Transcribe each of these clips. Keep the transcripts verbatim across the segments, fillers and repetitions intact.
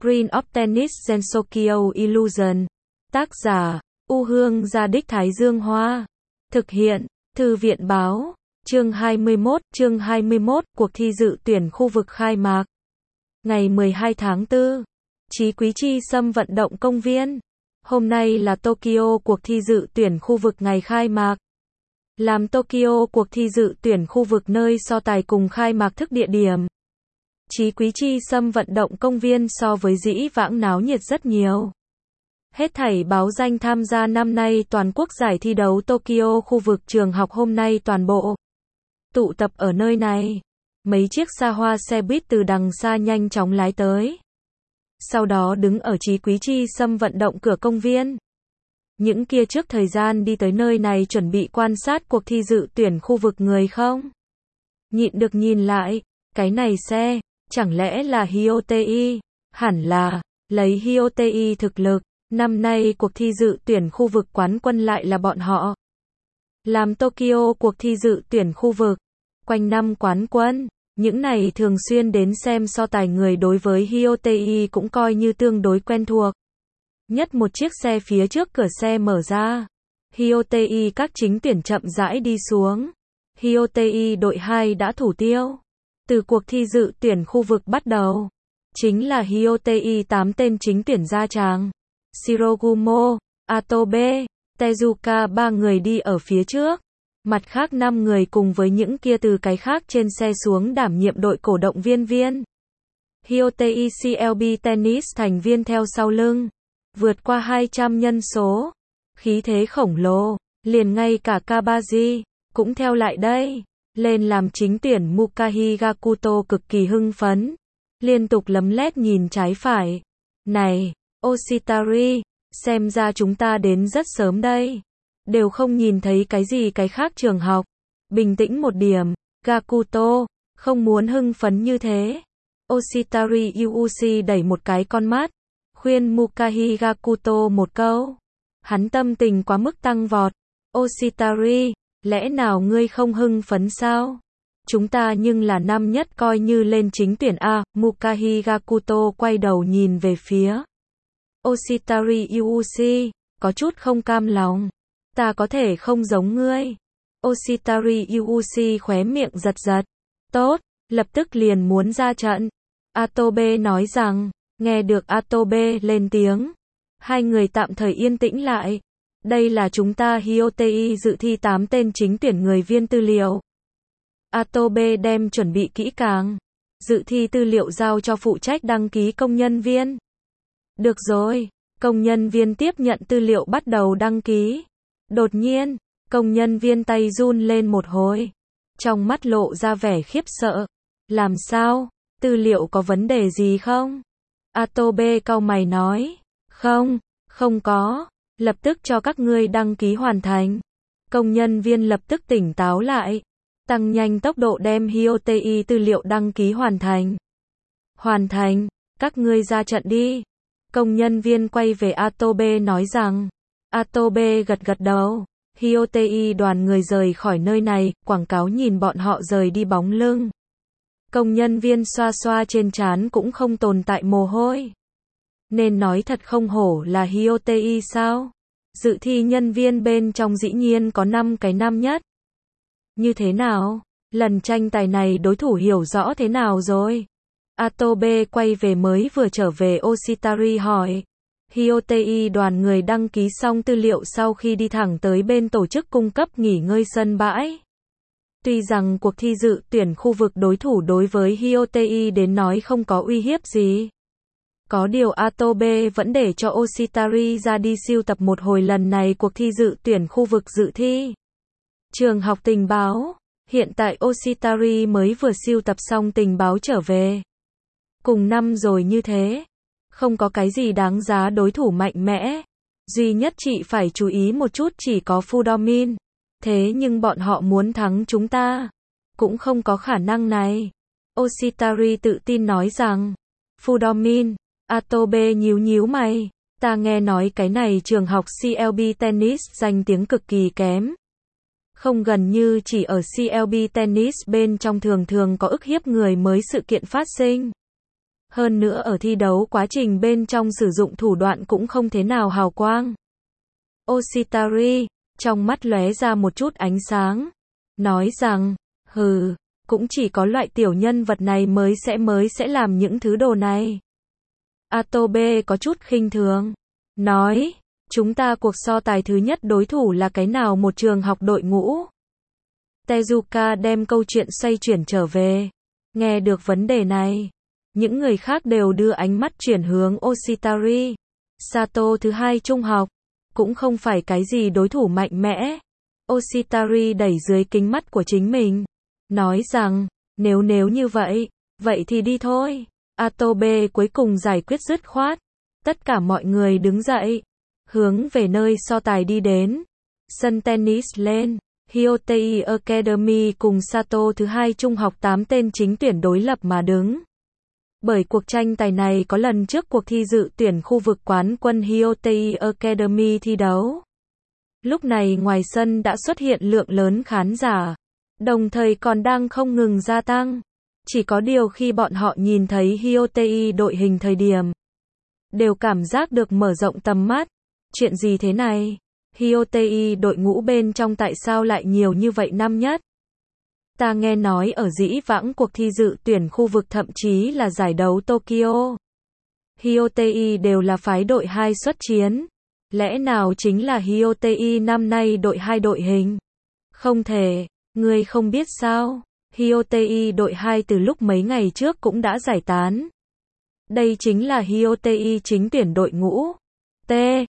Green of Tennis Gensokyo Illusion. Tác giả, U Hương Gia Đích Thái Dương Hoa. Thực hiện, Thư viện Báo. Chương hai mươi mốt, chương hai mươi mốt, cuộc thi dự tuyển khu vực khai mạc. Ngày mười hai tháng tư, Chí Quý Chi Sâm vận động công viên. Hôm nay là Tokyo cuộc thi dự tuyển khu vực ngày khai mạc. Làm Tokyo cuộc thi dự tuyển khu vực nơi so tài cùng khai mạc thức địa điểm. Chí Quý Chi Sâm vận động công viên so với dĩ vãng náo nhiệt rất nhiều. Hết thảy báo danh tham gia năm nay toàn quốc giải thi đấu Tokyo khu vực trường học hôm nay toàn bộ tụ tập ở nơi này. Mấy chiếc xa hoa xe buýt từ đằng xa nhanh chóng lái tới. Sau đó đứng ở Chí Quý Chi Sâm vận động cửa công viên. Những kia trước thời gian đi tới nơi này chuẩn bị quan sát cuộc thi dự tuyển khu vực người không nhịn được nhìn lại, cái này xe, chẳng lẽ là Hyotei? Hẳn là, lấy Hyotei thực lực, năm nay cuộc thi dự tuyển khu vực quán quân lại là bọn họ. Làm Tokyo cuộc thi dự tuyển khu vực, quanh năm quán quân, những này thường xuyên đến xem so tài người đối với Hyotei cũng coi như tương đối quen thuộc. Nhất một chiếc xe phía trước cửa xe mở ra. Hyotei các chính tuyển chậm rãi đi xuống. Hyotei đội hai đã thủ tiêu. Từ cuộc thi dự tuyển khu vực bắt đầu, chính là Hyotei tám tên chính tuyển ra tràng. Shirogumo, Atobe, Tezuka ba người đi ở phía trước. Mặt khác năm người cùng với những kia từ cái khác trên xe xuống đảm nhiệm đội cổ động viên viên. Hyotei xê lờ bê Tennis thành viên theo sau lưng. Vượt qua hai trăm nhân số. Khí thế khổng lồ, liền ngay cả Kabaji cũng theo lại đây. Lên làm chính tuyển Mukahi Gakuto cực kỳ hưng phấn. Liên tục lấm lét nhìn trái phải. Này, Oshitari, xem ra chúng ta đến rất sớm đây. Đều không nhìn thấy cái gì cái khác trường học. Bình tĩnh một điểm, Gakuto, không muốn hưng phấn như thế. Oshitari Yuuchi đẩy một cái con mắt. Khuyên Mukahi Gakuto một câu. Hắn tâm tình quá mức tăng vọt. Oshitari, lẽ nào ngươi không hưng phấn sao? Chúng ta nhưng là năm nhất coi như lên chính tuyển A. Mukahi Gakuto quay đầu nhìn về phía Oshitari Yuuchi, có chút không cam lòng. Ta có thể không giống ngươi. Oshitari Yuuchi khóe miệng giật giật. Tốt, lập tức liền muốn ra trận. Atobe nói rằng, nghe được Atobe lên tiếng. Hai người tạm thời yên tĩnh lại. Đây là chúng ta Hyotei dự thi tám tên chính tuyển người viên tư liệu. Atobe đem chuẩn bị kỹ càng. Dự thi tư liệu giao cho phụ trách đăng ký công nhân viên. Được rồi, công nhân viên tiếp nhận tư liệu bắt đầu đăng ký. Đột nhiên, công nhân viên tay run lên một hồi. Trong mắt lộ ra vẻ khiếp sợ. Làm sao? Tư liệu có vấn đề gì không? Atobe cau mày nói. Không, không có. Lập tức cho các ngươi đăng ký hoàn thành. Công nhân viên lập tức tỉnh táo lại. Tăng nhanh tốc độ đem Hyotei tư liệu đăng ký hoàn thành. Hoàn thành, các ngươi ra trận đi. Công nhân viên quay về Atobe nói rằng. Atobe gật gật đầu. Hyotei đoàn người rời khỏi nơi này, quảng cáo nhìn bọn họ rời đi bóng lưng. Công nhân viên xoa xoa trên trán cũng không tồn tại mồ hôi. Nên nói thật không hổ là Hyotei sao? Dự thi nhân viên bên trong dĩ nhiên có năm cái năm nhất. Như thế nào? Lần tranh tài này đối thủ hiểu rõ thế nào rồi? Atobe quay về mới vừa trở về Oshitari hỏi. Hyotei đoàn người đăng ký xong tư liệu sau khi đi thẳng tới bên tổ chức cung cấp nghỉ ngơi sân bãi. Tuy rằng cuộc thi dự tuyển khu vực đối thủ đối với Hyotei đến nói không có uy hiếp gì. Có điều Atobe vẫn để cho Oshitari ra đi siêu tập một hồi lần này cuộc thi dự tuyển khu vực dự thi. Trường học tình báo. Hiện tại Oshitari mới vừa siêu tập xong tình báo trở về. Cùng năm rồi như thế. Không có cái gì đáng giá đối thủ mạnh mẽ. Duy nhất chị phải chú ý một chút chỉ có Fudomin. Thế nhưng bọn họ muốn thắng chúng ta. Cũng không có khả năng này. Oshitari tự tin nói rằng. Fudomin. Atobe nhíu nhíu mày. Ta nghe nói cái này trường học xê lờ bê Tennis danh tiếng cực kỳ kém. Không gần như chỉ ở xê lờ bê Tennis bên trong thường thường có ức hiếp người mới sự kiện phát sinh. Hơn nữa ở thi đấu quá trình bên trong sử dụng thủ đoạn cũng không thế nào hào quang. Oshitari, trong mắt lóe ra một chút ánh sáng, nói rằng, hừ, cũng chỉ có loại tiểu nhân vật này mới sẽ mới sẽ làm những thứ đồ này. Atobe có chút khinh thường, nói, chúng ta cuộc so tài thứ nhất đối thủ là cái nào một trường học đội ngũ. Tezuka đem câu chuyện xoay chuyển trở về. Nghe được vấn đề này, những người khác đều đưa ánh mắt chuyển hướng Oshitari. Sato thứ hai trung học, cũng không phải cái gì đối thủ mạnh mẽ. Oshitari đẩy dưới kính mắt của chính mình, nói rằng, nếu nếu như vậy, vậy thì đi thôi. Atobe cuối cùng giải quyết dứt khoát. Tất cả mọi người đứng dậy, hướng về nơi so tài đi đến. Sân tennis lên, Hyotei Academy cùng Sato thứ hai trung học tám tên chính tuyển đối lập mà đứng. Bởi cuộc tranh tài này có lần trước cuộc thi dự tuyển khu vực quán quân Hyotei Academy thi đấu. Lúc này ngoài sân đã xuất hiện lượng lớn khán giả, đồng thời còn đang không ngừng gia tăng. Chỉ có điều khi bọn họ nhìn thấy Hyotei đội hình thời điểm, đều cảm giác được mở rộng tầm mắt. Chuyện gì thế này? Hyotei đội ngũ bên trong tại sao lại nhiều như vậy năm nhất? Ta nghe nói ở dĩ vãng cuộc thi dự tuyển khu vực thậm chí là giải đấu Tokyo, Hyotei đều là phái đội hai xuất chiến. Lẽ nào chính là Hyotei năm nay đội hai đội hình? Không thể, ngươi không biết sao? Hyotei đội hai từ lúc mấy ngày trước cũng đã giải tán. Đây chính là Hyotei chính tuyển đội ngũ. T.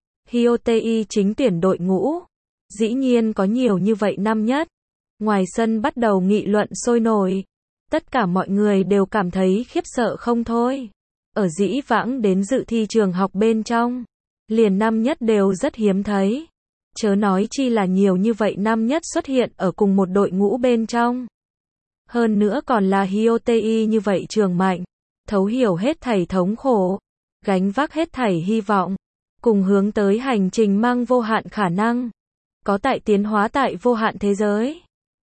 Hyotei chính tuyển đội ngũ. Dĩ nhiên có nhiều như vậy năm nhất. Ngoài sân bắt đầu nghị luận sôi nổi. Tất cả mọi người đều cảm thấy khiếp sợ không thôi. Ở dĩ vãng đến dự thi trường học bên trong, liền năm nhất đều rất hiếm thấy. Chớ nói chi là nhiều như vậy năm nhất xuất hiện ở cùng một đội ngũ bên trong. Hơn nữa còn là Hyotei như vậy trường mạnh, thấu hiểu hết thảy thống khổ, gánh vác hết thảy hy vọng, cùng hướng tới hành trình mang vô hạn khả năng, có tại tiến hóa tại vô hạn thế giới.